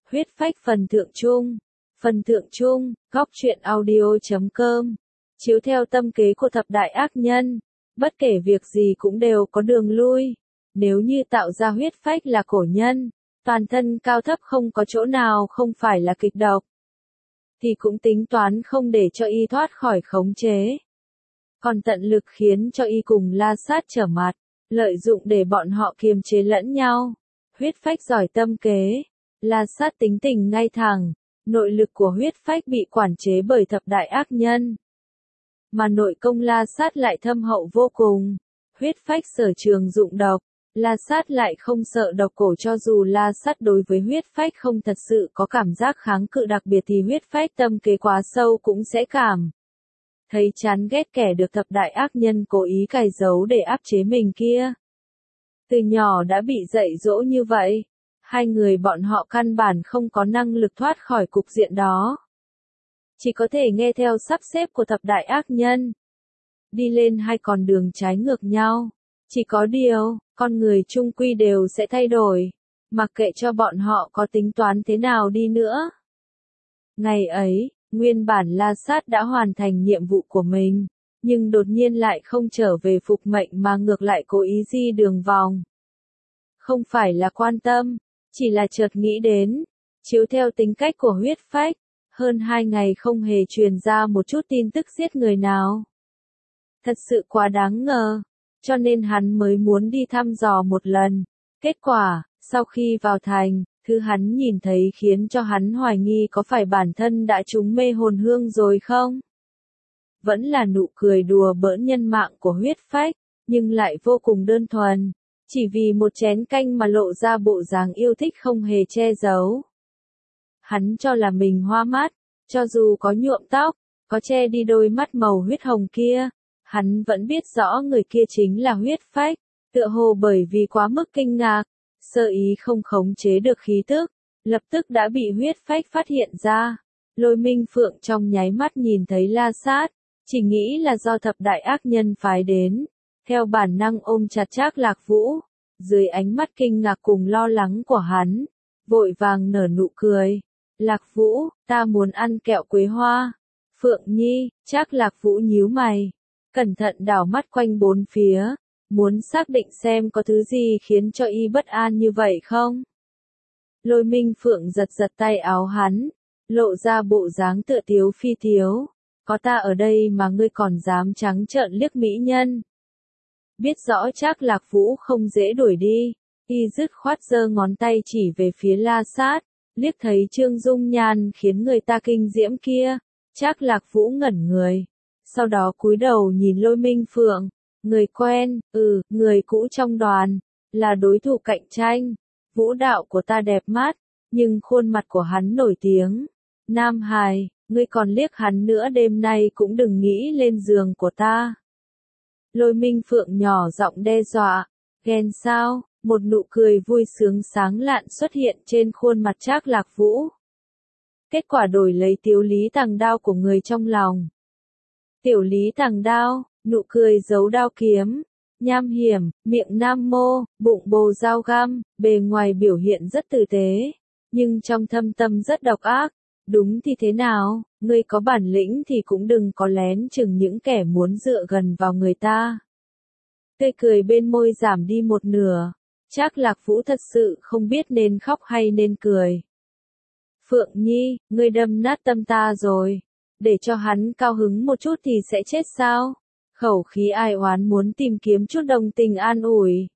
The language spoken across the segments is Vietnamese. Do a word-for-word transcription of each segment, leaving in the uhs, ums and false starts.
Huyết phách phần thượng chung. Phần thượng chung, góc truyện audio chấm com. Chiếu theo tâm kế của thập đại ác nhân, bất kể việc gì cũng đều có đường lui. Nếu như tạo ra huyết phách là cổ nhân, toàn thân cao thấp không có chỗ nào không phải là kịch độc, thì cũng tính toán không để cho y thoát khỏi khống chế. Còn tận lực khiến cho y cùng La Sát trở mặt, lợi dụng để bọn họ kiềm chế lẫn nhau. Huyết phách giỏi tâm kế, La Sát tính tình ngay thẳng, nội lực của huyết phách bị quản chế bởi thập đại ác nhân. Mà nội công La Sát lại thâm hậu vô cùng, huyết phách sở trường dụng độc, La Sát lại không sợ độc cổ, cho dù La Sát đối với huyết phách không thật sự có cảm giác kháng cự đặc biệt thì huyết phách tâm kế quá sâu cũng sẽ cảm thấy chán ghét kẻ được thập đại ác nhân cố ý cài giấu để áp chế mình kia. Từ nhỏ đã bị dạy dỗ như vậy, hai người bọn họ căn bản không có năng lực thoát khỏi cục diện đó. Chỉ có thể nghe theo sắp xếp của thập đại ác nhân, đi lên hai con đường trái ngược nhau. Chỉ có điều, con người chung quy đều sẽ thay đổi, mặc kệ cho bọn họ có tính toán thế nào đi nữa. Ngày ấy, nguyên bản La Sát đã hoàn thành nhiệm vụ của mình, nhưng đột nhiên lại không trở về phục mệnh mà ngược lại cố ý di đường vòng. Không phải là quan tâm, chỉ là chợt nghĩ đến, chiếu theo tính cách của huyết phách, hơn hai ngày không hề truyền ra một chút tin tức giết người nào. Thật sự quá đáng ngờ, cho nên hắn mới muốn đi thăm dò một lần. Kết quả, sau khi vào thành, thứ hắn nhìn thấy khiến cho hắn hoài nghi có phải bản thân đã trúng mê hồn hương rồi không? Vẫn là nụ cười đùa bỡn nhân mạng của huyết phách, nhưng lại vô cùng đơn thuần, chỉ vì một chén canh mà lộ ra bộ dáng yêu thích không hề che giấu. Hắn cho là mình hoa mắt, cho dù có nhuộm tóc, có che đi đôi mắt màu huyết hồng kia, hắn vẫn biết rõ người kia chính là huyết phách, tựa hồ bởi vì quá mức kinh ngạc, sơ ý không khống chế được khí tức, lập tức đã bị huyết phách phát hiện ra. Lôi Minh Phượng trong nháy mắt nhìn thấy La Sát, chỉ nghĩ là do thập đại ác nhân phái đến, theo bản năng ôm chặt Trác Lạc Vũ, dưới ánh mắt kinh ngạc cùng lo lắng của hắn, vội vàng nở nụ cười. Lạc Vũ, ta muốn ăn kẹo quế hoa. Phượng Nhi, Trác Lạc Vũ nhíu mày, cẩn thận đảo mắt quanh bốn phía, muốn xác định xem có thứ gì khiến cho y bất an như vậy không. Lôi Minh Phượng giật giật tay áo hắn, lộ ra bộ dáng tựa tiếu phi tiếu. Có ta ở đây mà ngươi còn dám trắng trợn liếc mỹ nhân. Biết rõ Trác Lạc Vũ không dễ đuổi đi, y dứt khoát giơ ngón tay chỉ về phía La Sát, liếc thấy Trương Dung Nhan khiến người ta kinh diễm kia, Trác Lạc Vũ ngẩn người, sau đó cúi đầu nhìn Lôi Minh Phượng, người quen, ừ, người cũ trong đoàn, là đối thủ cạnh tranh. Vũ đạo của ta đẹp mắt, nhưng khuôn mặt của hắn nổi tiếng. Nam hài, ngươi còn liếc hắn nữa đêm nay cũng đừng nghĩ lên giường của ta. Lôi Minh Phượng nhỏ giọng đe dọa, ghen sao? Một nụ cười vui sướng sáng lạn xuất hiện trên khuôn mặt Trác Lạc Vũ. Kết quả đổi lấy Tiểu Lý Tàng Đao của người trong lòng. Tiểu Lý Tàng Đao, nụ cười giấu đao kiếm, nham hiểm, miệng nam mô, bụng bồ dao găm, bề ngoài biểu hiện rất tử tế, nhưng trong thâm tâm rất độc ác. Đúng thì thế nào, ngươi có bản lĩnh thì cũng đừng có lén chừng những kẻ muốn dựa gần vào người ta. Tươi cười bên môi giảm đi một nửa, Trác Lạc Vũ thật sự không biết nên khóc hay nên cười. Phượng Nhi, ngươi đâm nát tâm ta rồi, để cho hắn cao hứng một chút thì sẽ chết sao? Khẩu khí ai oán muốn tìm kiếm chút đồng tình an ủi.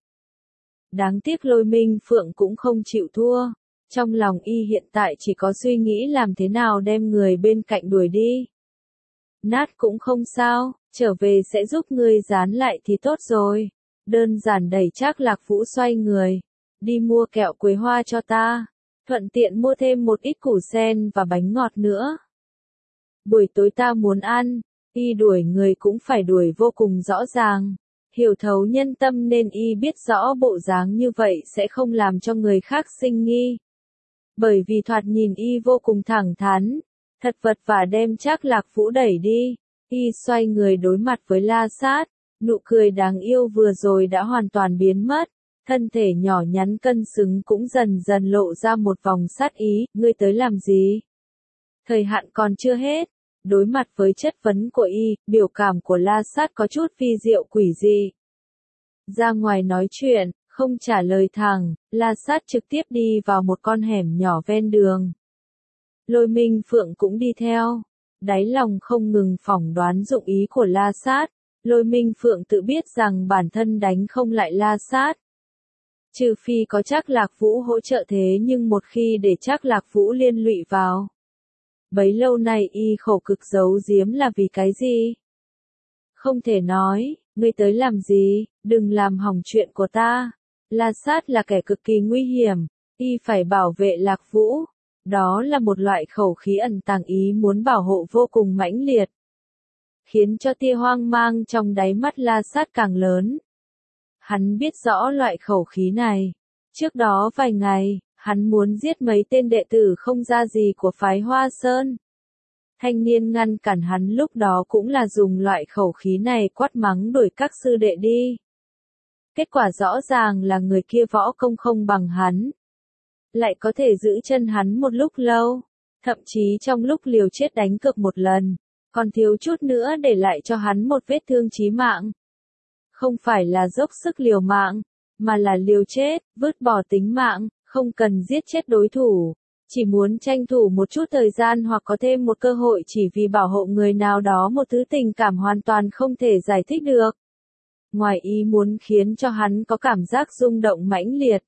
Đáng tiếc Lôi Minh Phượng cũng không chịu thua. Trong lòng y hiện tại chỉ có suy nghĩ làm thế nào đem người bên cạnh đuổi đi. Nát cũng không sao, trở về sẽ giúp ngươi dán lại thì tốt rồi. Đơn giản đẩy Trác Lạc Vũ xoay người, đi mua kẹo quế hoa cho ta, thuận tiện mua thêm một ít củ sen và bánh ngọt nữa. Buổi tối ta muốn ăn, y đuổi người cũng phải đuổi vô cùng rõ ràng. Hiểu thấu nhân tâm nên y biết rõ bộ dáng như vậy sẽ không làm cho người khác sinh nghi. Bởi vì thoạt nhìn y vô cùng thẳng thắn, thật vật và đem Trác Lạc Vũ đẩy đi, y xoay người đối mặt với La Sát, nụ cười đáng yêu vừa rồi đã hoàn toàn biến mất, Thân thể nhỏ nhắn cân xứng cũng dần dần lộ ra một vòng sát ý, ngươi tới làm gì? Thời hạn còn chưa hết. Đối mặt với chất vấn của y, biểu cảm của La Sát có chút phi diệu quỷ dị. Ra ngoài nói chuyện, không trả lời thẳng, La Sát trực tiếp đi vào một con hẻm nhỏ ven đường. Lôi Minh Phượng cũng đi theo. Đáy lòng không ngừng phỏng đoán dụng ý của La Sát. Lôi Minh Phượng tự biết rằng bản thân đánh không lại La Sát. Trừ phi có Trác Lạc Vũ hỗ trợ, thế nhưng một khi để Trác Lạc Vũ liên lụy vào. Bấy lâu nay y khổ cực giấu giếm là vì cái gì? Không thể nói, ngươi tới làm gì, đừng làm hỏng chuyện của ta. La Sát là kẻ cực kỳ nguy hiểm, y phải bảo vệ Lạc Vũ. Đó là một loại khẩu khí ẩn tàng ý muốn bảo hộ vô cùng mãnh liệt. Khiến cho tia hoang mang trong đáy mắt La Sát càng lớn. Hắn biết rõ loại khẩu khí này. Trước đó vài ngày, hắn muốn giết mấy tên đệ tử không ra gì của phái Hoa Sơn. Thanh niên ngăn cản hắn lúc đó cũng là dùng loại khẩu khí này quát mắng đuổi các sư đệ đi. Kết quả rõ ràng là người kia võ công không bằng hắn. Lại có thể giữ chân hắn một lúc lâu. Thậm chí trong lúc liều chết đánh cược một lần, còn thiếu chút nữa để lại cho hắn một vết thương chí mạng. Không phải là dốc sức liều mạng, mà là liều chết, vứt bỏ tính mạng, không cần giết chết đối thủ. Chỉ muốn tranh thủ một chút thời gian hoặc có thêm một cơ hội chỉ vì bảo hộ người nào đó, một thứ tình cảm hoàn toàn không thể giải thích được. Ngoài ý muốn khiến cho hắn có cảm giác rung động mãnh liệt.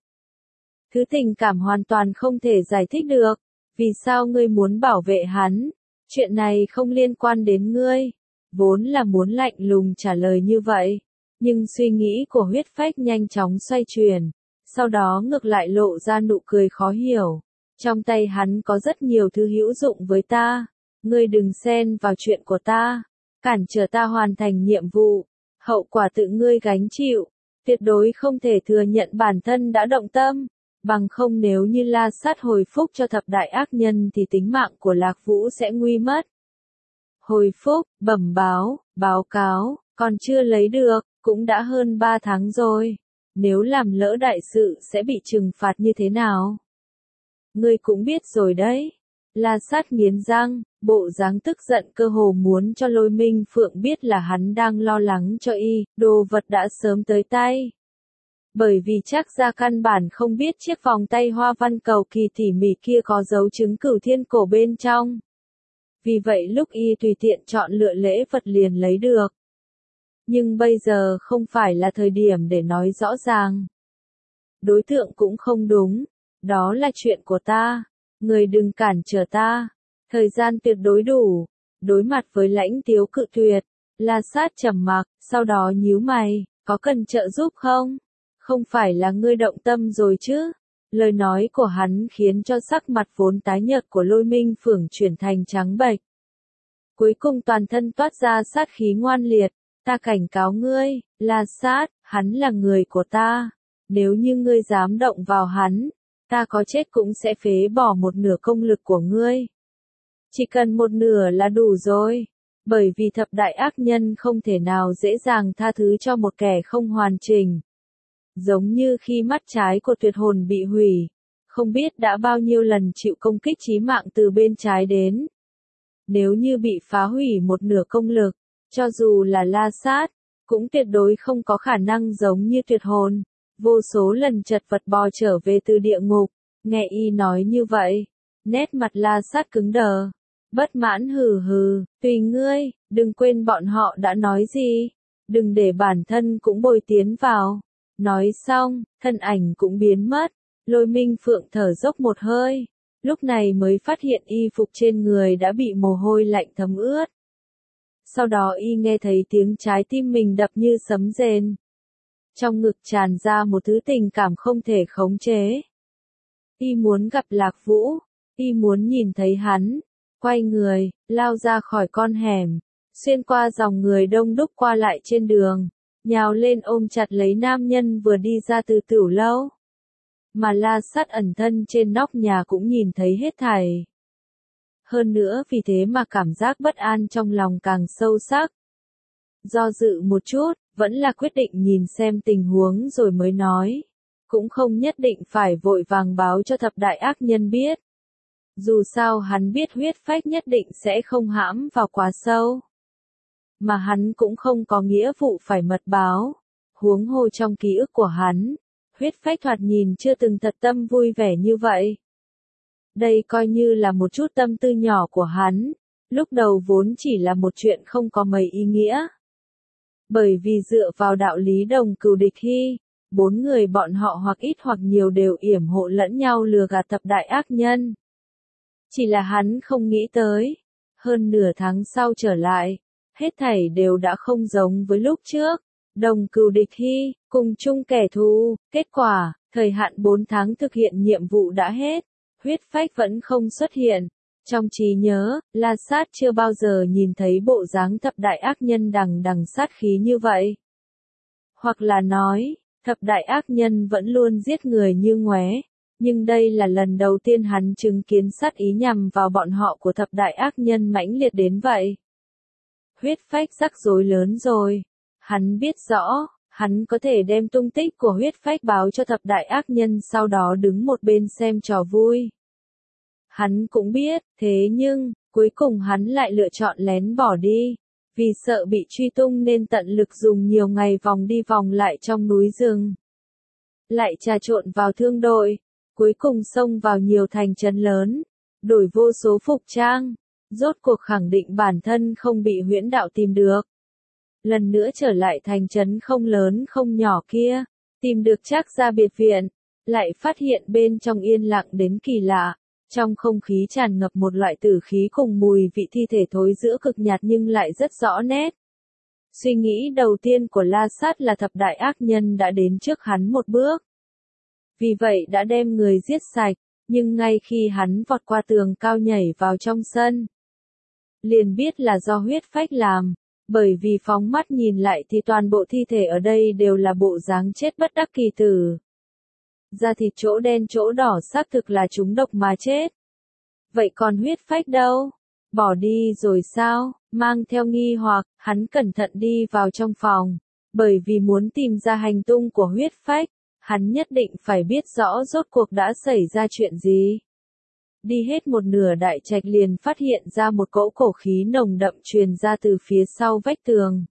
Thứ tình cảm hoàn toàn không thể giải thích được. Vì sao ngươi muốn bảo vệ hắn? Chuyện này không liên quan đến ngươi. Vốn là muốn lạnh lùng trả lời như vậy. Nhưng suy nghĩ của huyết phách nhanh chóng xoay chuyển. Sau đó ngược lại lộ ra nụ cười khó hiểu. Trong tay hắn có rất nhiều thứ hữu dụng với ta. Ngươi đừng xen vào chuyện của ta. Cản trở ta hoàn thành nhiệm vụ. Hậu quả tự ngươi gánh chịu. Tuyệt đối không thể thừa nhận bản thân đã động tâm. Bằng không nếu như La Sát hồi phúc cho thập đại ác nhân thì tính mạng của Lạc Vũ sẽ nguy mất. Hồi phúc, bẩm báo, báo cáo, còn chưa lấy được, cũng đã hơn ba tháng rồi. Nếu làm lỡ đại sự sẽ bị trừng phạt như thế nào? Ngươi cũng biết rồi đấy. La Sát nghiến răng, bộ dáng tức giận cơ hồ muốn cho Lôi Minh Phượng biết là hắn đang lo lắng cho y, đồ vật đã sớm tới tay. Bởi vì chắc ra căn bản không biết chiếc vòng tay hoa văn cầu kỳ tỉ mỉ kia có dấu chứng cửu thiên cổ bên trong. Vì vậy lúc y tùy tiện chọn lựa lễ vật liền lấy được. Nhưng bây giờ không phải là thời điểm để nói rõ ràng. Đối tượng cũng không đúng. Đó là chuyện của ta. Người đừng cản trở ta. Thời gian tuyệt đối đủ. Đối mặt với lãnh tiếu cự tuyệt, La Sát trầm mặc, sau đó nhíu mày, có cần trợ giúp không? Không phải là ngươi động tâm rồi chứ? Lời nói của hắn khiến cho sắc mặt vốn tái nhợt của Lôi Minh Phượng chuyển thành trắng bệch. Cuối cùng toàn thân toát ra sát khí ngoan liệt. Ta cảnh cáo ngươi, La Sát, hắn là người của ta. Nếu như ngươi dám động vào hắn, ta có chết cũng sẽ phế bỏ một nửa công lực của ngươi. Chỉ cần một nửa là đủ rồi. Bởi vì thập đại ác nhân không thể nào dễ dàng tha thứ cho một kẻ không hoàn chỉnh. Giống như khi mắt trái của tuyệt hồn bị hủy, không biết đã bao nhiêu lần chịu công kích chí mạng từ bên trái đến. Nếu như bị phá hủy một nửa công lực, cho dù là La Sát, cũng tuyệt đối không có khả năng giống như tuyệt hồn. Vô số lần chật vật bò trở về từ địa ngục, nghe y nói như vậy, nét mặt La Sát cứng đờ. Bất mãn hừ hừ, tùy ngươi, đừng quên bọn họ đã nói gì, đừng để bản thân cũng bồi tiến vào. Nói xong, thân ảnh cũng biến mất, Lôi Minh Phượng thở dốc một hơi, lúc này mới phát hiện y phục trên người đã bị mồ hôi lạnh thấm ướt. Sau đó y nghe thấy tiếng trái tim mình đập như sấm rền. Trong ngực tràn ra một thứ tình cảm không thể khống chế. Y muốn gặp Lạc Vũ, y muốn nhìn thấy hắn, quay người, lao ra khỏi con hẻm, xuyên qua dòng người đông đúc qua lại trên đường, nhào lên ôm chặt lấy nam nhân vừa đi ra từ tửu lâu. Mà La Sát ẩn thân trên nóc nhà cũng nhìn thấy hết thảy. Hơn nữa vì thế mà cảm giác bất an trong lòng càng sâu sắc. Do dự một chút, vẫn là quyết định nhìn xem tình huống rồi mới nói. cũng không nhất định phải vội vàng báo cho thập đại ác nhân biết. Dù sao hắn biết huyết phách nhất định sẽ không hãm vào quá sâu. Mà hắn cũng không có nghĩa vụ phải mật báo. Huống hồ trong ký ức của hắn, huyết phách thoạt nhìn chưa từng thật tâm vui vẻ như vậy. Đây coi như là một chút tâm tư nhỏ của hắn, lúc đầu vốn chỉ là một chuyện không có mấy ý nghĩa. Bởi vì dựa vào đạo lý đồng cừu địch hy, bốn người bọn họ hoặc ít hoặc nhiều đều yểm hộ lẫn nhau lừa gạt thập đại ác nhân. Chỉ là hắn không nghĩ tới, hơn nửa tháng sau trở lại, hết thảy đều đã không giống với lúc trước. Đồng cừu địch hy, cùng chung kẻ thù, kết quả, thời hạn bốn tháng thực hiện nhiệm vụ đã hết, huyết phách vẫn không xuất hiện. Trong trí nhớ, La Sát chưa bao giờ nhìn thấy bộ dáng thập đại ác nhân đằng đằng sát khí như vậy. Hoặc là nói, thập đại ác nhân vẫn luôn giết người như ngoé, nhưng đây là lần đầu tiên hắn chứng kiến sát ý nhằm vào bọn họ của thập đại ác nhân mãnh liệt đến vậy. Huyết phách rắc rối lớn rồi. Hắn biết rõ, hắn có thể đem tung tích của huyết phách báo cho thập đại ác nhân sau đó đứng một bên xem trò vui. Hắn cũng biết, thế nhưng, cuối cùng hắn lại lựa chọn lén bỏ đi, vì sợ bị truy tung nên tận lực dùng nhiều ngày vòng đi vòng lại trong núi rừng. Lại trà trộn vào thương đội, cuối cùng xông vào nhiều thành trấn lớn, đổi vô số phục trang, rốt cuộc khẳng định bản thân không bị huyễn đạo tìm được. Lần nữa trở lại thành trấn không lớn không nhỏ kia, tìm được Trác gia biệt viện, lại phát hiện bên trong yên lặng đến kỳ lạ, trong không khí tràn ngập một loại tử khí cùng mùi vị thi thể thối rữa cực nhạt nhưng lại rất rõ nét. Suy nghĩ đầu tiên của La Sát là thập đại ác nhân đã đến trước hắn một bước. Vì vậy đã đem người giết sạch, nhưng ngay khi hắn vọt qua tường cao nhảy vào trong sân, liền biết là do huyết phách làm. Bởi vì phóng mắt nhìn lại thì toàn bộ thi thể ở đây đều là bộ dáng chết bất đắc kỳ tử. Da thịt chỗ đen chỗ đỏ xác thực là chúng độc mà chết. Vậy còn huyết phách đâu? Bỏ đi rồi sao? Mang theo nghi hoặc, hắn cẩn thận đi vào trong phòng. Bởi vì muốn tìm ra hành tung của huyết phách, hắn nhất định phải biết rõ rốt cuộc đã xảy ra chuyện gì. Đi hết một nửa đại trạch liền phát hiện ra một cỗ cổ khí nồng đậm truyền ra từ phía sau vách tường.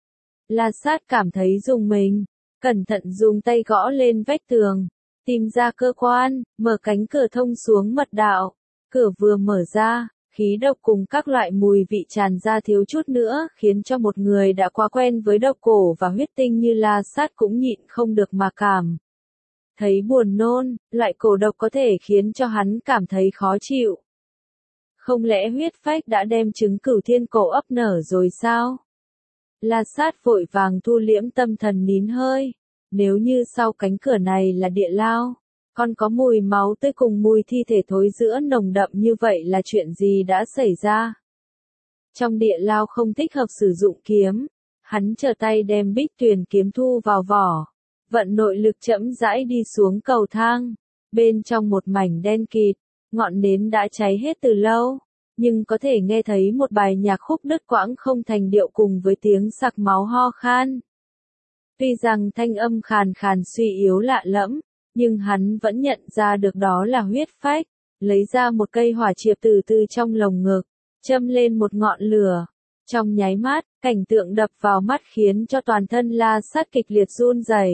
La Sát cảm thấy rùng mình, cẩn thận dùng tay gõ lên vách tường, tìm ra cơ quan, mở cánh cửa thông xuống mật đạo. Cửa vừa mở ra, khí độc cùng các loại mùi vị tràn ra thiếu chút nữa, khiến cho một người đã quá quen với độc cổ và huyết tinh như La Sát cũng nhịn không được mà cảm thấy buồn nôn, loại cổ độc có thể khiến cho hắn cảm thấy khó chịu. Không lẽ huyết phách đã đem trứng cửu thiên cổ ấp nở rồi sao? La Sát vội vàng thu liễm tâm thần nín hơi. Nếu như sau cánh cửa này là địa lao, còn có mùi máu tươi cùng mùi thi thể thối rữa nồng đậm như vậy là chuyện gì đã xảy ra? Trong địa lao không thích hợp sử dụng kiếm, hắn trở tay đem bích tuyền kiếm thu vào vỏ. Vận nội lực chậm rãi đi xuống cầu thang, bên trong một mảnh đen kịt, ngọn nến đã cháy hết từ lâu, nhưng có thể nghe thấy một bài nhạc khúc đứt quãng không thành điệu cùng với tiếng sặc máu ho khan. Tuy rằng thanh âm khàn khàn suy yếu lạ lẫm, nhưng hắn vẫn nhận ra được đó là huyết phách, lấy ra một cây hỏa chiệp từ từ trong lồng ngực, châm lên một ngọn lửa. Trong nháy mắt, cảnh tượng đập vào mắt khiến cho toàn thân La Sát kịch liệt run rẩy.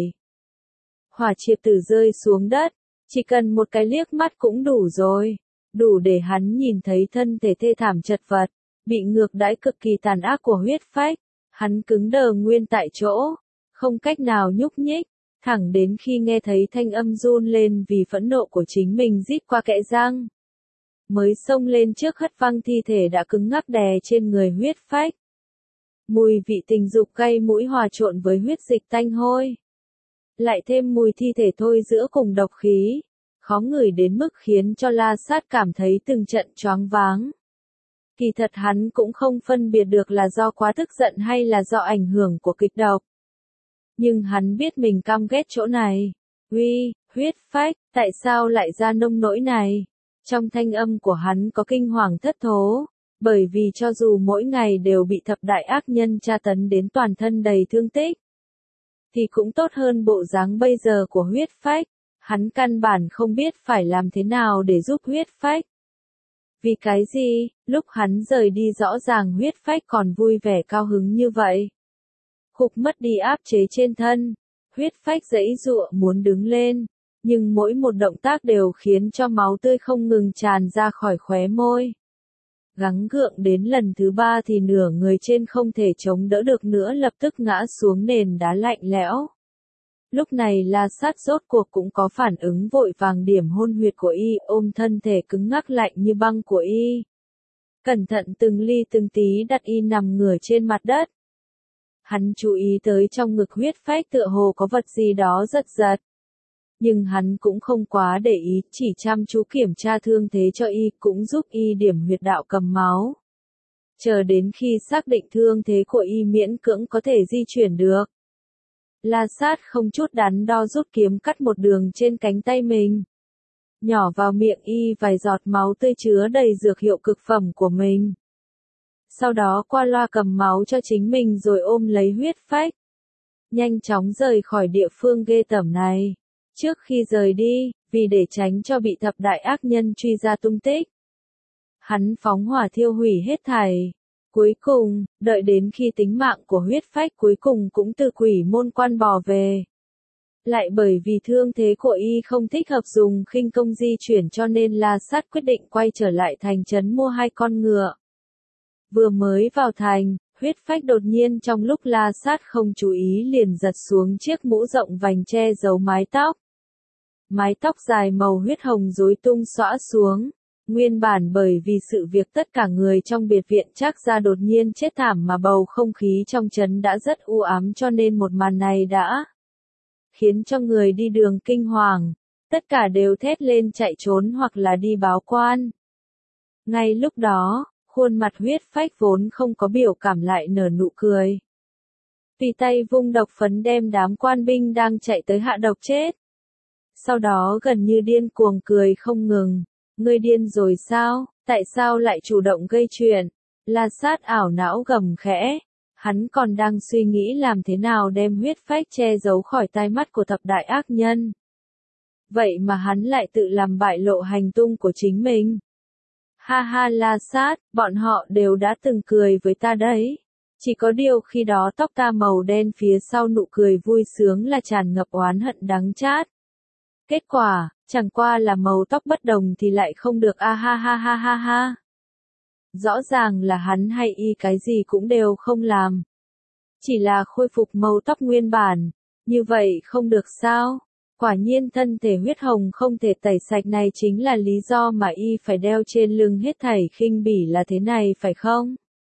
Hỏa chiệp tử rơi xuống đất, chỉ cần một cái liếc mắt cũng đủ rồi, đủ để hắn nhìn thấy thân thể thê thảm chật vật, bị ngược đãi cực kỳ tàn ác của huyết phách. Hắn cứng đờ nguyên tại chỗ, không cách nào nhúc nhích, thẳng đến khi nghe thấy thanh âm run lên vì phẫn nộ của chính mình rít qua kẽ răng. Mới xông lên trước hất văng thi thể đã cứng ngắc đè trên người huyết phách. Mùi vị tình dục cay mũi hòa trộn với huyết dịch tanh hôi. Lại thêm mùi thi thể thôi giữa cùng độc khí, khó ngửi đến mức khiến cho La Sát cảm thấy từng trận choáng váng. Kỳ thật hắn cũng không phân biệt được là do quá tức giận hay là do ảnh hưởng của kịch độc. Nhưng hắn biết mình căm ghét chỗ này. Uy, huyết phách, tại sao lại ra nông nỗi này? Trong thanh âm của hắn có kinh hoàng thất thố, bởi vì cho dù mỗi ngày đều bị thập đại ác nhân tra tấn đến toàn thân đầy thương tích, thì cũng tốt hơn bộ dáng bây giờ của huyết phách. Hắn căn bản không biết phải làm thế nào để giúp huyết phách. Vì cái gì, lúc hắn rời đi rõ ràng huyết phách còn vui vẻ cao hứng như vậy. Khục mất đi áp chế trên thân, huyết phách giãy giụa muốn đứng lên, nhưng mỗi một động tác đều khiến cho máu tươi không ngừng tràn ra khỏi khóe môi. Gắng gượng đến lần thứ ba thì nửa người trên không thể chống đỡ được nữa lập tức ngã xuống nền đá lạnh lẽo. Lúc này La Sát rốt cuộc cũng có phản ứng vội vàng điểm hôn huyệt của y, ôm thân thể cứng ngắc lạnh như băng của y. Cẩn thận từng ly từng tí đặt y nằm ngửa trên mặt đất. Hắn chú ý tới trong ngực huyết phách tựa hồ có vật gì đó giật giật. Nhưng hắn cũng không quá để ý, chỉ chăm chú kiểm tra thương thế cho y, cũng giúp y điểm huyệt đạo cầm máu. Chờ đến khi xác định thương thế của y miễn cưỡng có thể di chuyển được. La Sát không chút đắn đo rút kiếm cắt một đường trên cánh tay mình. Nhỏ vào miệng y vài giọt máu tươi chứa đầy dược hiệu cực phẩm của mình. Sau đó qua loa cầm máu cho chính mình rồi ôm lấy huyết phách. Nhanh chóng rời khỏi địa phương ghê tởm này. Trước khi rời đi, vì để tránh cho bị thập đại ác nhân truy ra tung tích, hắn phóng hỏa thiêu hủy hết thảy. Cuối cùng, đợi đến khi tính mạng của huyết phách cuối cùng cũng từ quỷ môn quan bò về. Lại bởi vì thương thế của y không thích hợp dùng khinh công di chuyển cho nên La Sát quyết định quay trở lại thành trấn mua hai con ngựa. Vừa mới vào thành, huyết phách đột nhiên trong lúc La Sát không chú ý liền giật xuống chiếc mũ rộng vành che giấu mái tóc. Mái tóc dài màu huyết hồng rối tung xõa xuống. Nguyên bản bởi vì sự việc tất cả người trong biệt viện Trác gia đột nhiên chết thảm mà bầu không khí trong trấn đã rất u ám cho nên một màn này đã khiến cho người đi đường kinh hoàng, tất cả đều thét lên chạy trốn hoặc là đi báo quan. Ngay lúc đó, khuôn mặt huyết phách vốn không có biểu cảm lại nở nụ cười. Vì tay vung độc phấn đem đám quan binh đang chạy tới hạ độc chết. Sau đó gần như điên cuồng cười không ngừng. Ngươi điên rồi sao, tại sao lại chủ động gây chuyện? La Sát ảo não gầm khẽ. Hắn còn đang suy nghĩ làm thế nào đem huyết phách che giấu khỏi tai mắt của thập đại ác nhân. Vậy mà hắn lại tự làm bại lộ hành tung của chính mình. Ha ha La Sát, bọn họ đều đã từng cười với ta đấy. Chỉ có điều khi đó tóc ta màu đen phía sau nụ cười vui sướng là tràn ngập oán hận đắng chát. Kết quả, chẳng qua là màu tóc bất đồng thì lại không được a ha ha ha ha ha. Rõ ràng là hắn hay y cái gì cũng đều không làm. Chỉ là khôi phục màu tóc nguyên bản, như vậy không được sao? Quả nhiên thân thể huyết hồng không thể tẩy sạch này chính là lý do mà y phải đeo trên lưng hết thảy khinh bỉ là thế này phải không?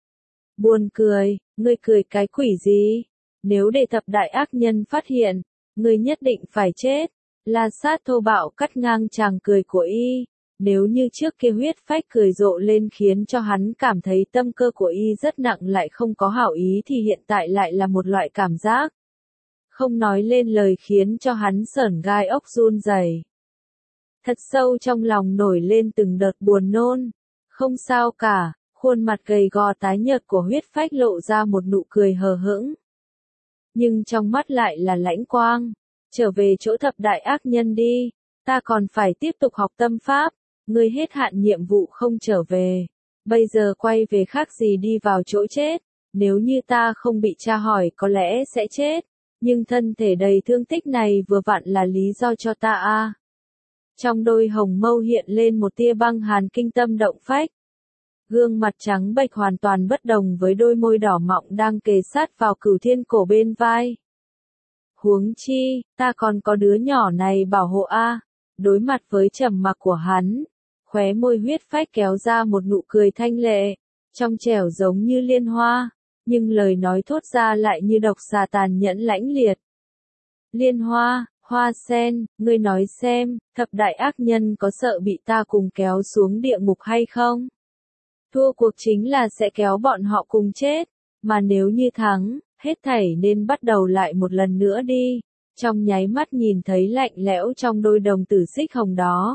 Buồn cười, ngươi cười cái quỷ gì? Nếu để thập đại ác nhân phát hiện, ngươi nhất định phải chết. La Sát thô bạo cắt ngang chàng cười của y. Nếu như trước kia huyết phách cười rộ lên khiến cho hắn cảm thấy tâm cơ của y rất nặng lại không có hảo ý thì hiện tại lại là một loại cảm giác không nói lên lời khiến cho hắn sởn gai ốc run rẩy. Thật sâu trong lòng nổi lên từng đợt buồn nôn. Không sao cả, khuôn mặt gầy gò tái nhợt của huyết phách lộ ra một nụ cười hờ hững. Nhưng trong mắt lại là lãnh quang. Trở về chỗ thập đại ác nhân đi, ta còn phải tiếp tục học tâm pháp, ngươi hết hạn nhiệm vụ không trở về. Bây giờ quay về khác gì đi vào chỗ chết, nếu như ta không bị tra hỏi có lẽ sẽ chết, nhưng thân thể đầy thương tích này vừa vặn là lý do cho ta a. À. Trong đôi hồng mâu hiện lên một tia băng hàn kinh tâm động phách. Gương mặt trắng bệch hoàn toàn bất đồng với đôi môi đỏ mọng đang kề sát vào cửu thiên cổ bên vai. Huống chi, ta còn có đứa nhỏ này bảo hộ a. À. Đối mặt với trầm mặc của hắn, khóe môi huyết phách kéo ra một nụ cười thanh lệ, trong trẻo giống như liên hoa, nhưng lời nói thốt ra lại như độc xà tàn nhẫn lãnh liệt. Liên hoa, hoa sen, ngươi nói xem, thập đại ác nhân có sợ bị ta cùng kéo xuống địa ngục hay không? Thua cuộc chính là sẽ kéo bọn họ cùng chết, mà nếu như thắng, hết thảy nên bắt đầu lại một lần nữa đi. Trong nháy mắt nhìn thấy lạnh lẽo trong đôi đồng tử xích hồng đó.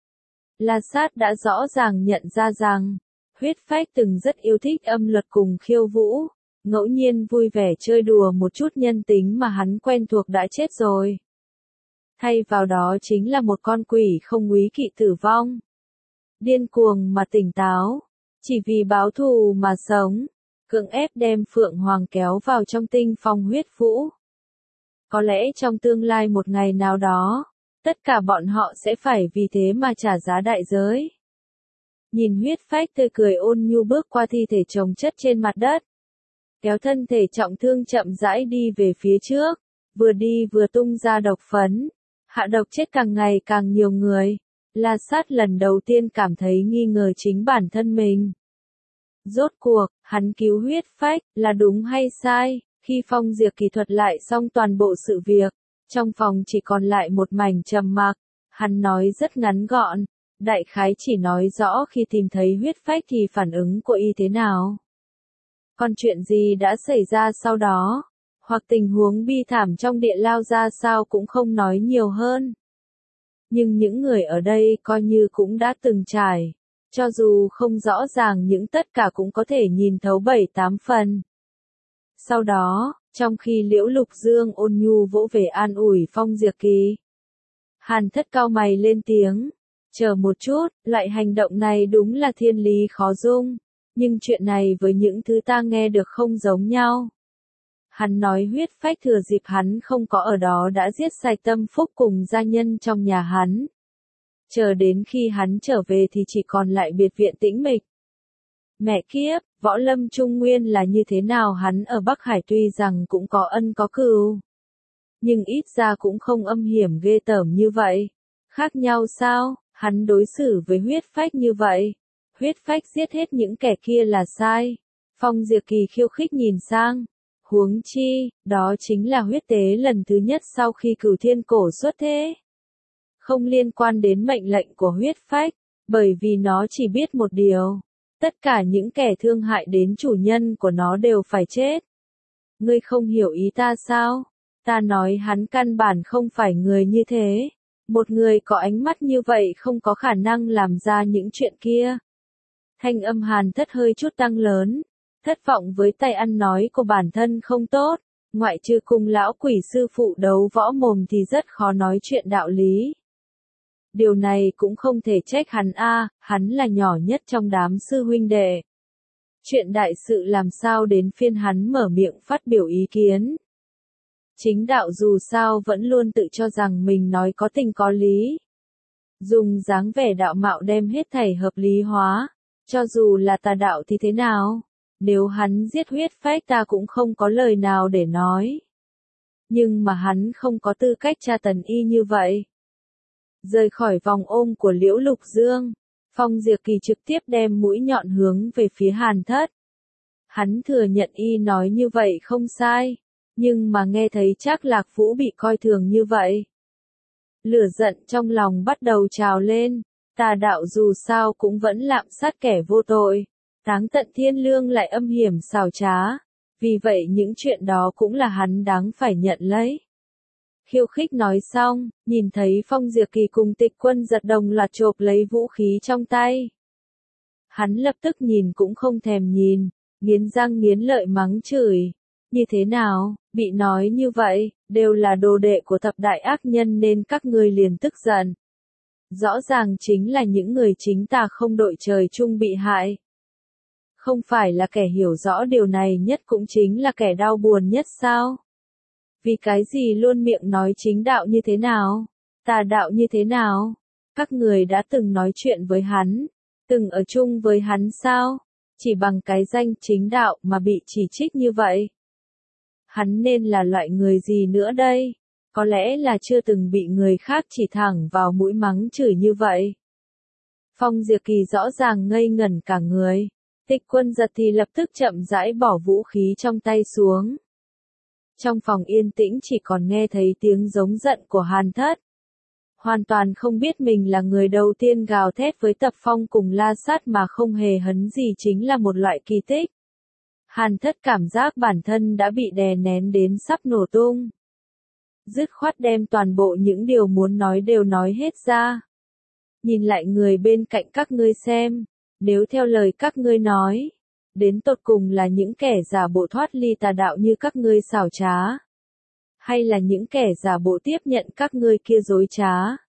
La Sát đã rõ ràng nhận ra rằng, huyết phách từng rất yêu thích âm luật cùng khiêu vũ, ngẫu nhiên vui vẻ chơi đùa một chút nhân tính mà hắn quen thuộc đã chết rồi. thay vào đó chính là một con quỷ không úy kỵ tử vong. Điên cuồng mà tỉnh táo, chỉ vì báo thù mà sống, cưỡng ép đem Phượng Hoàng kéo vào trong tinh phong huyết vũ. Có lẽ trong tương lai một ngày nào đó, tất cả bọn họ sẽ phải vì thế mà trả giá đại giới. Nhìn huyết phách tươi cười ôn nhu bước qua thi thể chồng chất trên mặt đất. Kéo thân thể trọng thương chậm rãi đi về phía trước, vừa đi vừa tung ra độc phấn. Hạ độc chết càng ngày càng nhiều người. La Sát lần đầu tiên cảm thấy nghi ngờ chính bản thân mình. Rốt cuộc, hắn cứu huyết phách, là đúng hay sai? Khi Phong Diệp Kỳ thuật lại xong toàn bộ sự việc, trong phòng chỉ còn lại một mảnh trầm mặc. Hắn nói rất ngắn gọn, đại khái chỉ nói rõ khi tìm thấy huyết phách thì phản ứng của y thế nào. Còn chuyện gì đã xảy ra sau đó, hoặc tình huống bi thảm trong địa lao ra sao cũng không nói nhiều hơn. Nhưng những người ở đây coi như cũng đã từng trải, cho dù không rõ ràng những tất cả cũng có thể nhìn thấu bảy tám phần. Sau đó, trong khi Liễu Lục Dương ôn nhu vỗ về an ủi Phong Diệp Kỳ, Hàn Thất cau mày lên tiếng, chờ một chút, loại hành động này đúng là thiên lý khó dung, nhưng chuyện này với những thứ ta nghe được không giống nhau. Hắn nói huyết phách thừa dịp hắn không có ở đó đã giết sạch Tâm Phúc cùng gia nhân trong nhà hắn. Chờ đến khi hắn trở về thì chỉ còn lại biệt viện tĩnh mịch. Mẹ kiếp, võ lâm Trung Nguyên là như thế nào, hắn ở Bắc Hải tuy rằng cũng có ân có cừu, nhưng ít ra cũng không âm hiểm ghê tởm như vậy. Khác nhau sao, hắn đối xử với huyết phách như vậy. Huyết phách giết hết những kẻ kia là sai. Phong Diệp Kỳ khiêu khích nhìn sang. Huống chi, đó chính là huyết tế lần thứ nhất sau khi Cửu Thiên Cổ xuất thế. Không liên quan đến mệnh lệnh của huyết phách, bởi vì nó chỉ biết một điều. Tất cả những kẻ thương hại đến chủ nhân của nó đều phải chết. Ngươi không hiểu ý ta sao? Ta nói hắn căn bản không phải người như thế. Một người có ánh mắt như vậy không có khả năng làm ra những chuyện kia. Thanh âm Hàn Thất hơi chút tăng lớn. Thất vọng với tay ăn nói của bản thân không tốt, ngoại trừ cùng lão quỷ sư phụ đấu võ mồm thì rất khó nói chuyện đạo lý. Điều này cũng không thể trách hắn a, hắn là nhỏ nhất trong đám sư huynh đệ. Chuyện đại sự làm sao đến phiên hắn mở miệng phát biểu ý kiến. Chính đạo dù sao vẫn luôn tự cho rằng mình nói có tình có lý. Dùng dáng vẻ đạo mạo đem hết thảy hợp lý hóa, cho dù là tà đạo thì thế nào? Nếu hắn giết huyết phách ta cũng không có lời nào để nói. Nhưng mà hắn không có tư cách tra tấn y như vậy. Rời khỏi vòng ôm của Liễu Lục Dương, Phong Diệp Kỳ trực tiếp đem mũi nhọn hướng về phía Hàn Thất. Hắn thừa nhận y nói như vậy không sai, nhưng mà nghe thấy Trác Lạc Vũ bị coi thường như vậy. Lửa giận trong lòng bắt đầu trào lên, tà đạo dù sao cũng vẫn lạm sát kẻ vô tội. Táng tận thiên lương lại âm hiểm xảo trá, vì vậy những chuyện đó cũng là hắn đáng phải nhận lấy. Khiêu khích nói xong, nhìn thấy Phong Diệp Kỳ cùng Tịch Quân giật đồng loạt chộp lấy vũ khí trong tay. Hắn lập tức nhìn cũng không thèm nhìn, nghiến răng nghiến lợi mắng chửi. Như thế nào, bị nói như vậy, đều là đồ đệ của thập đại ác nhân nên các ngươi liền tức giận. Rõ ràng chính là những người chính tà không đội trời chung bị hại. Không phải là kẻ hiểu rõ điều này nhất cũng chính là kẻ đau buồn nhất sao? Vì cái gì luôn miệng nói chính đạo như thế nào? Tà đạo như thế nào? Các người đã từng nói chuyện với hắn, từng ở chung với hắn sao? Chỉ bằng cái danh chính đạo mà bị chỉ trích như vậy. Hắn nên là loại người gì nữa đây? Có lẽ là chưa từng bị người khác chỉ thẳng vào mũi mắng chửi như vậy. Phong Diệp Kỳ rõ ràng ngây ngẩn cả người. Tịch Quân giật thì lập tức chậm rãi bỏ vũ khí trong tay xuống. Trong phòng yên tĩnh chỉ còn nghe thấy tiếng giống giận của Hàn Thất. Hoàn toàn không biết mình là người đầu tiên gào thét với Tập Phong cùng La Sát mà không hề hấn gì chính là một loại kỳ tích. Hàn Thất cảm giác bản thân đã bị đè nén đến sắp nổ tung. Dứt khoát đem toàn bộ những điều muốn nói đều nói hết ra. Nhìn lại người bên cạnh các ngươi xem. Nếu theo lời các ngươi nói, đến tột cùng là những kẻ giả bộ thoát ly tà đạo như các ngươi xảo trá, hay là những kẻ giả bộ tiếp nhận các ngươi kia dối trá.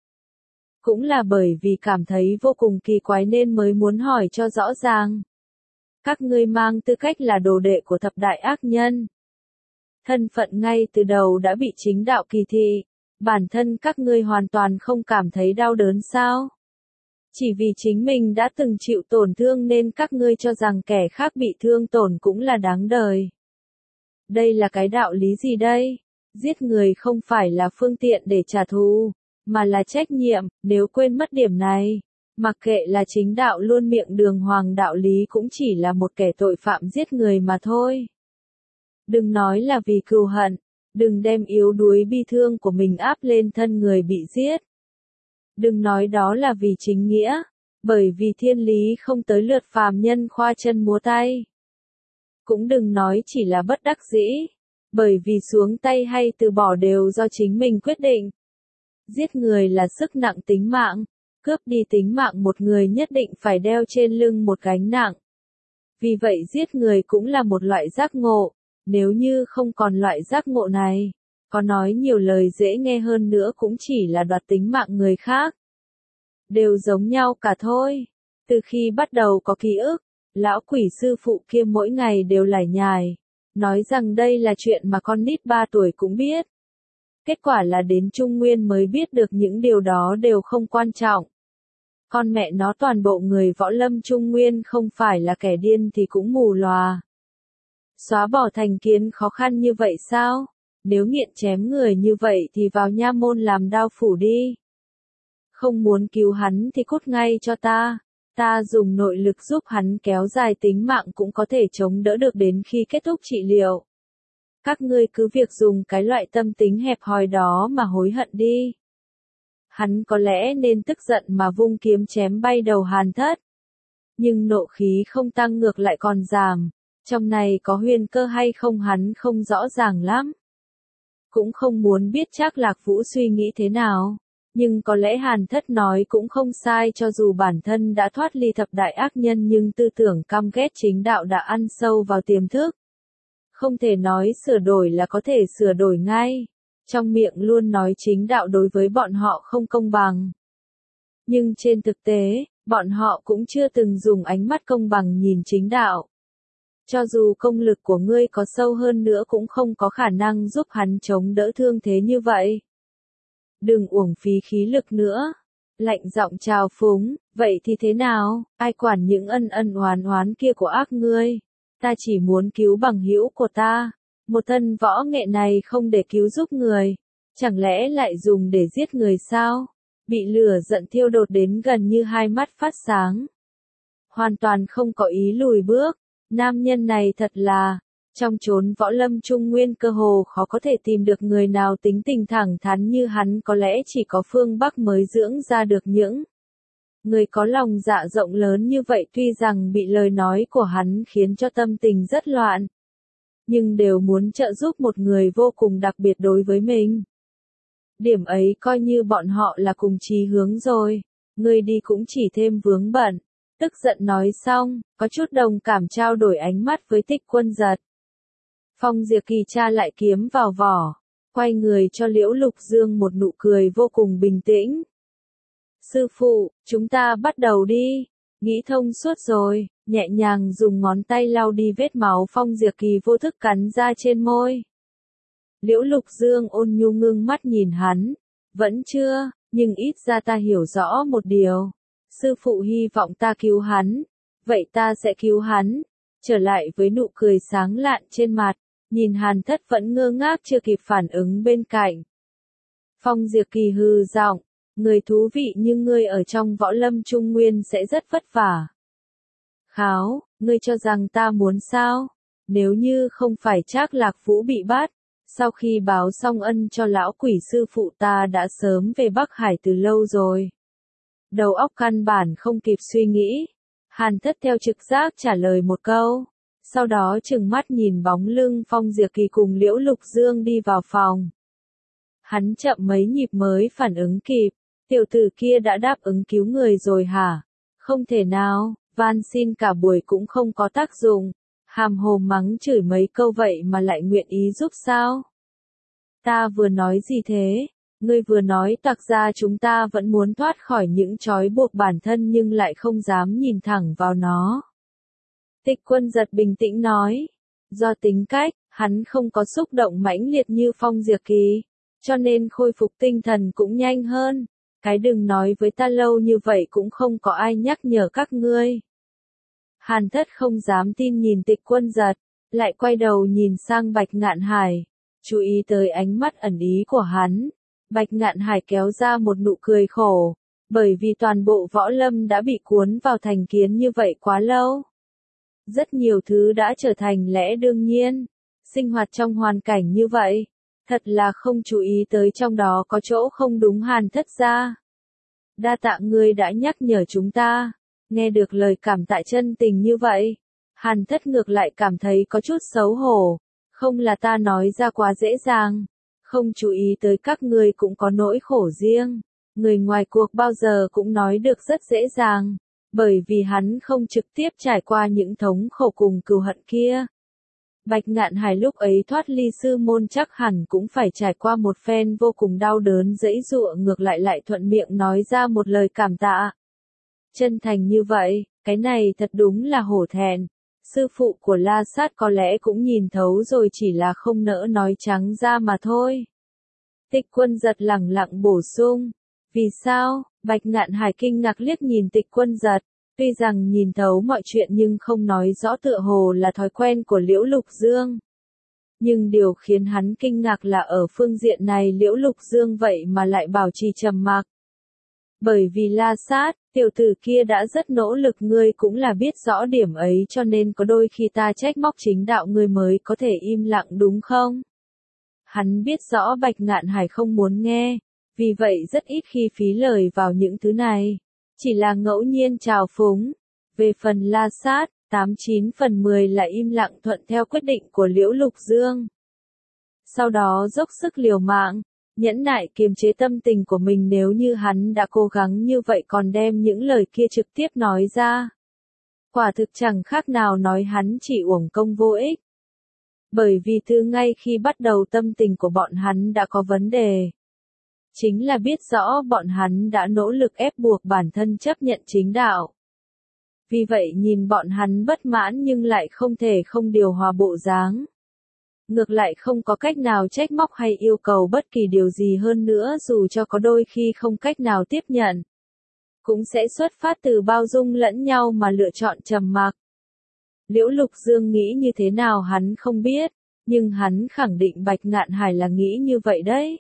Cũng là bởi vì cảm thấy vô cùng kỳ quái nên mới muốn hỏi cho rõ ràng. Các ngươi mang tư cách là đồ đệ của thập đại ác nhân. Thân phận ngay từ đầu đã bị chính đạo kỳ thị, bản thân các ngươi hoàn toàn không cảm thấy đau đớn sao? Chỉ vì chính mình đã từng chịu tổn thương nên các ngươi cho rằng kẻ khác bị thương tổn cũng là đáng đời. Đây là cái đạo lý gì đây? Giết người không phải là phương tiện để trả thù, mà là trách nhiệm. Nếu quên mất điểm này, mặc kệ là chính đạo luôn miệng đường hoàng đạo lý cũng chỉ là một kẻ tội phạm giết người mà thôi. Đừng nói là vì cừu hận, đừng đem yếu đuối bi thương của mình áp lên thân người bị giết. Đừng nói đó là vì chính nghĩa, bởi vì thiên lý không tới lượt phàm nhân khoa chân múa tay. Cũng đừng nói chỉ là bất đắc dĩ, bởi vì xuống tay hay từ bỏ đều do chính mình quyết định. Giết người là sức nặng tính mạng, cướp đi tính mạng một người nhất định phải đeo trên lưng một gánh nặng. Vì vậy giết người cũng là một loại giác ngộ, nếu như không còn loại giác ngộ này, có nói nhiều lời dễ nghe hơn nữa cũng chỉ là đoạt tính mạng người khác. Đều giống nhau cả thôi. Từ khi bắt đầu có ký ức, lão quỷ sư phụ kia mỗi ngày đều lải nhải, nói rằng đây là chuyện mà con nít ba tuổi cũng biết. Kết quả là đến Trung Nguyên mới biết được những điều đó đều không quan trọng. Con mẹ nó toàn bộ người võ lâm Trung Nguyên không phải là kẻ điên thì cũng mù lòa. Xóa bỏ thành kiến khó khăn như vậy sao? Nếu nghiện chém người như vậy thì vào nha môn làm đao phủ đi. Không muốn cứu hắn thì cút ngay cho ta. Ta dùng nội lực giúp hắn kéo dài tính mạng cũng có thể chống đỡ được đến khi kết thúc trị liệu. Các ngươi cứ việc dùng cái loại tâm tính hẹp hòi đó mà hối hận đi. Hắn có lẽ nên tức giận mà vung kiếm chém bay đầu Hàn Thất. Nhưng nộ khí không tăng ngược lại còn giảm. Trong này có huyền cơ hay không hắn không rõ ràng lắm. Cũng không muốn biết Trác Lạc Vũ suy nghĩ thế nào. Nhưng có lẽ Hàn Thất nói cũng không sai, cho dù bản thân đã thoát ly thập đại ác nhân nhưng tư tưởng căm ghét chính đạo đã ăn sâu vào tiềm thức. Không thể nói sửa đổi là có thể sửa đổi ngay. Trong miệng luôn nói chính đạo đối với bọn họ không công bằng. Nhưng trên thực tế, bọn họ cũng chưa từng dùng ánh mắt công bằng nhìn chính đạo. Cho dù công lực của ngươi có sâu hơn nữa cũng không có khả năng giúp hắn chống đỡ thương thế như vậy. Đừng uổng phí khí lực nữa. Lạnh giọng chào phúng, vậy thì thế nào, ai quản những ân ân oán oán kia của ác ngươi. Ta chỉ muốn cứu bằng hữu của ta. Một thân võ nghệ này không để cứu giúp người. Chẳng lẽ lại dùng để giết người sao? Bị lửa giận thiêu đốt đến gần như hai mắt phát sáng. Hoàn toàn không có ý lùi bước. Nam nhân này thật là, trong chốn võ lâm Trung Nguyên cơ hồ khó có thể tìm được người nào tính tình thẳng thắn như hắn, có lẽ chỉ có phương Bắc mới dưỡng ra được những người có lòng dạ rộng lớn như vậy. Tuy rằng bị lời nói của hắn khiến cho tâm tình rất loạn, nhưng đều muốn trợ giúp một người vô cùng đặc biệt đối với mình. Điểm ấy coi như bọn họ là cùng chí hướng rồi, người đi cũng chỉ thêm vướng bận. Tức giận nói xong, có chút đồng cảm trao đổi ánh mắt với Thích Quân Giật. Phong Diệp Kỳ tra lại kiếm vào vỏ, quay người cho Liễu Lục Dương một nụ cười vô cùng bình tĩnh. Sư phụ, chúng ta bắt đầu đi. Nghĩ thông suốt rồi, nhẹ nhàng dùng ngón tay lau đi vết máu Phong Diệp Kỳ vô thức cắn ra trên môi. Liễu Lục Dương ôn nhu ngưng mắt nhìn hắn. Vẫn chưa, nhưng ít ra ta hiểu rõ một điều. Sư phụ hy vọng ta cứu hắn, vậy ta sẽ cứu hắn. Trở lại với nụ cười sáng lạn trên mặt, nhìn Hàn Thất vẫn ngơ ngác chưa kịp phản ứng bên cạnh. Phong Diệp Kỳ hừ giọng, người thú vị như ngươi ở trong võ lâm Trung Nguyên sẽ rất vất vả. Kháo, ngươi cho rằng ta muốn sao? Nếu như không phải Trác Lạc Vũ bị bắt, sau khi báo xong ân cho lão quỷ sư phụ ta đã sớm về Bắc Hải từ lâu rồi. Đầu óc căn bản không kịp suy nghĩ. Hàn Thất theo trực giác trả lời một câu. Sau đó trừng mắt nhìn bóng lưng Phong Diệp Kỳ cùng Liễu Lục Dương đi vào phòng. Hắn chậm mấy nhịp mới phản ứng kịp. Tiểu tử kia đã đáp ứng cứu người rồi hả? Không thể nào, van xin cả buổi cũng không có tác dụng. Hàm hồ mắng chửi mấy câu vậy mà lại nguyện ý giúp sao? Ta vừa nói gì thế? Ngươi vừa nói Tặc gia chúng ta vẫn muốn thoát khỏi những trói buộc bản thân nhưng lại không dám nhìn thẳng vào nó. Tịch Quân Giật bình tĩnh nói. Do tính cách, hắn không có xúc động mãnh liệt như Phong Diệp Kỳ, cho nên khôi phục tinh thần cũng nhanh hơn. Cái đừng nói với ta lâu như vậy cũng không có ai nhắc nhở các ngươi. Hàn Thất không dám tin nhìn Tịch Quân Giật, lại quay đầu nhìn sang Bạch Ngạn Hải, chú ý tới ánh mắt ẩn ý của hắn. Bạch Ngạn Hải kéo ra một nụ cười khổ, bởi vì toàn bộ võ lâm đã bị cuốn vào thành kiến như vậy quá lâu. Rất nhiều thứ đã trở thành lẽ đương nhiên, sinh hoạt trong hoàn cảnh như vậy, thật là không chú ý tới trong đó có chỗ không đúng. Hàn Thất gia, đa tạ ngươi đã nhắc nhở chúng ta. Nghe được lời cảm tạ chân tình như vậy, Hàn Thất ngược lại cảm thấy có chút xấu hổ, không là ta nói ra quá dễ dàng, không chú ý tới các ngươi cũng có nỗi khổ riêng, người ngoài cuộc bao giờ cũng nói được rất dễ dàng, bởi vì hắn không trực tiếp trải qua những thống khổ cùng cừu hận kia. Bạch Ngạn Hải lúc ấy thoát ly sư môn chắc hẳn cũng phải trải qua một phen vô cùng đau đớn dẫy dụa, ngược lại lại thuận miệng nói ra một lời cảm tạ. Chân thành như vậy, cái này thật đúng là hổ thẹn. Sư phụ của La Sát có lẽ cũng nhìn thấu rồi, chỉ là không nỡ nói trắng ra mà thôi. Tịch Quân Giật lẳng lặng bổ sung. Vì sao? Bạch Ngạn Hải kinh ngạc liếc nhìn Tịch Quân Giật. Tuy rằng nhìn thấu mọi chuyện nhưng không nói rõ, tựa hồ là thói quen của Liễu Lục Dương. Nhưng điều khiến hắn kinh ngạc là ở phương diện này Liễu Lục Dương vậy mà lại bảo trì trầm mặc. Bởi vì La Sát, tiểu tử kia đã rất nỗ lực, ngươi cũng là biết rõ điểm ấy, cho nên có đôi khi ta trách móc chính đạo ngươi mới có thể im lặng đúng không? Hắn biết rõ Bạch Ngạn Hải không muốn nghe, vì vậy rất ít khi phí lời vào những thứ này, chỉ là ngẫu nhiên trào phúng. Về phần La Sát, tám chín phần mười là im lặng thuận theo quyết định của Liễu Lục Dương. Sau đó dốc sức liều mạng, nhẫn nại kiềm chế tâm tình của mình. Nếu như hắn đã cố gắng như vậy còn đem những lời kia trực tiếp nói ra, quả thực chẳng khác nào nói hắn chỉ uổng công vô ích. Bởi vì từ ngay khi bắt đầu tâm tình của bọn hắn đã có vấn đề. Chính là biết rõ bọn hắn đã nỗ lực ép buộc bản thân chấp nhận chính đạo. Vì vậy nhìn bọn hắn bất mãn nhưng lại không thể không điều hòa bộ dáng. Ngược lại không có cách nào trách móc hay yêu cầu bất kỳ điều gì hơn nữa, dù cho có đôi khi không cách nào tiếp nhận. Cũng sẽ xuất phát từ bao dung lẫn nhau mà lựa chọn trầm mặc. Liễu Lục Dương nghĩ như thế nào hắn không biết, nhưng hắn khẳng định Bạch Ngạn Hải là nghĩ như vậy đấy.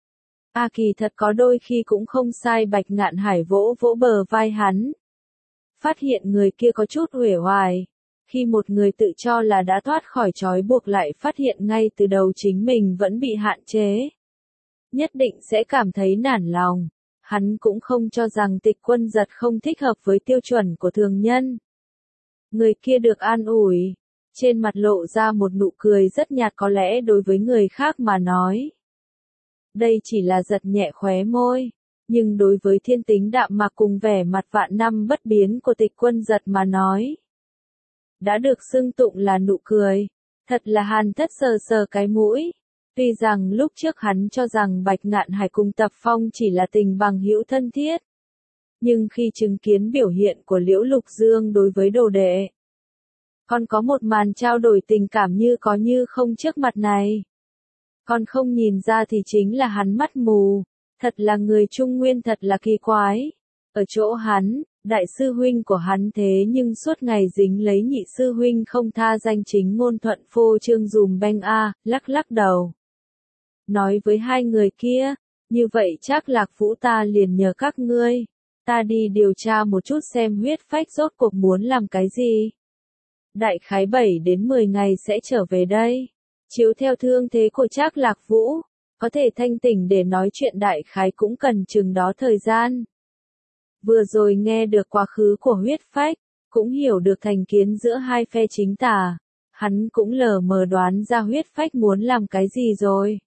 A à, kỳ thật có đôi khi cũng không sai. Bạch Ngạn Hải vỗ vỗ bờ vai hắn. Phát hiện người kia có chút uể oải. Khi một người tự cho là đã thoát khỏi trói buộc lại phát hiện ngay từ đầu chính mình vẫn bị hạn chế, nhất định sẽ cảm thấy nản lòng. Hắn cũng không cho rằng Tịch Quân Giật không thích hợp với tiêu chuẩn của thường nhân. Người kia được an ủi, trên mặt lộ ra một nụ cười rất nhạt, có lẽ đối với người khác mà nói đây chỉ là giật nhẹ khóe môi, nhưng đối với thiên tính đạm mạc cùng vẻ mặt vạn năm bất biến của Tịch Quân Giật mà nói, đã được xưng tụng là nụ cười. Thật là Hàn Thất sờ sờ cái mũi. Tuy rằng lúc trước hắn cho rằng Bạch Ngạn Hải cùng Tập Phong chỉ là tình bằng hữu thân thiết, nhưng khi chứng kiến biểu hiện của Liễu Lục Dương đối với đồ đệ, còn có một màn trao đổi tình cảm như có như không trước mặt này, còn không nhìn ra thì chính là hắn mắt mù. Thật là người Trung Nguyên thật là kỳ quái. Ở chỗ hắn, đại sư huynh của hắn thế nhưng suốt ngày dính lấy nhị sư huynh không tha, danh chính ngôn thuận phô trương dùm beng a, lắc lắc đầu. Nói với hai người kia, như vậy chắc Lạc Vũ ta liền nhờ các ngươi, ta đi điều tra một chút xem huyết phách rốt cuộc muốn làm cái gì. Đại khái bảy đến mười ngày sẽ trở về đây. Chiếu theo thương thế của Trác Lạc Vũ, có thể thanh tỉnh để nói chuyện đại khái cũng cần chừng đó thời gian. Vừa rồi nghe được quá khứ của huyết phách, cũng hiểu được thành kiến giữa hai phe chính tà, hắn cũng lờ mờ đoán ra huyết phách muốn làm cái gì rồi.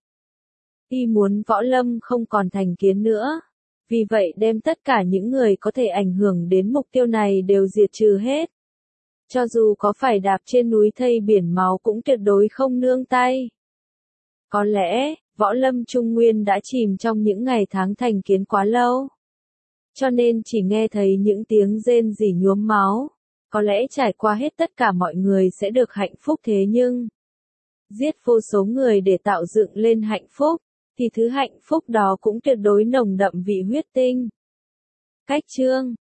Y muốn võ lâm không còn thành kiến nữa, vì vậy đem tất cả những người có thể ảnh hưởng đến mục tiêu này đều diệt trừ hết. Cho dù có phải đạp trên núi thây biển máu cũng tuyệt đối không nương tay. Có lẽ, Võ lâm Trung Nguyên đã chìm trong những ngày tháng thành kiến quá lâu. Cho nên chỉ nghe thấy những tiếng rên rỉ nhuốm máu. Có lẽ trải qua hết tất cả mọi người sẽ được hạnh phúc, thế nhưng giết vô số người để tạo dựng lên hạnh phúc, thì thứ hạnh phúc đó cũng tuyệt đối nồng đậm vị huyết tinh. Cách chương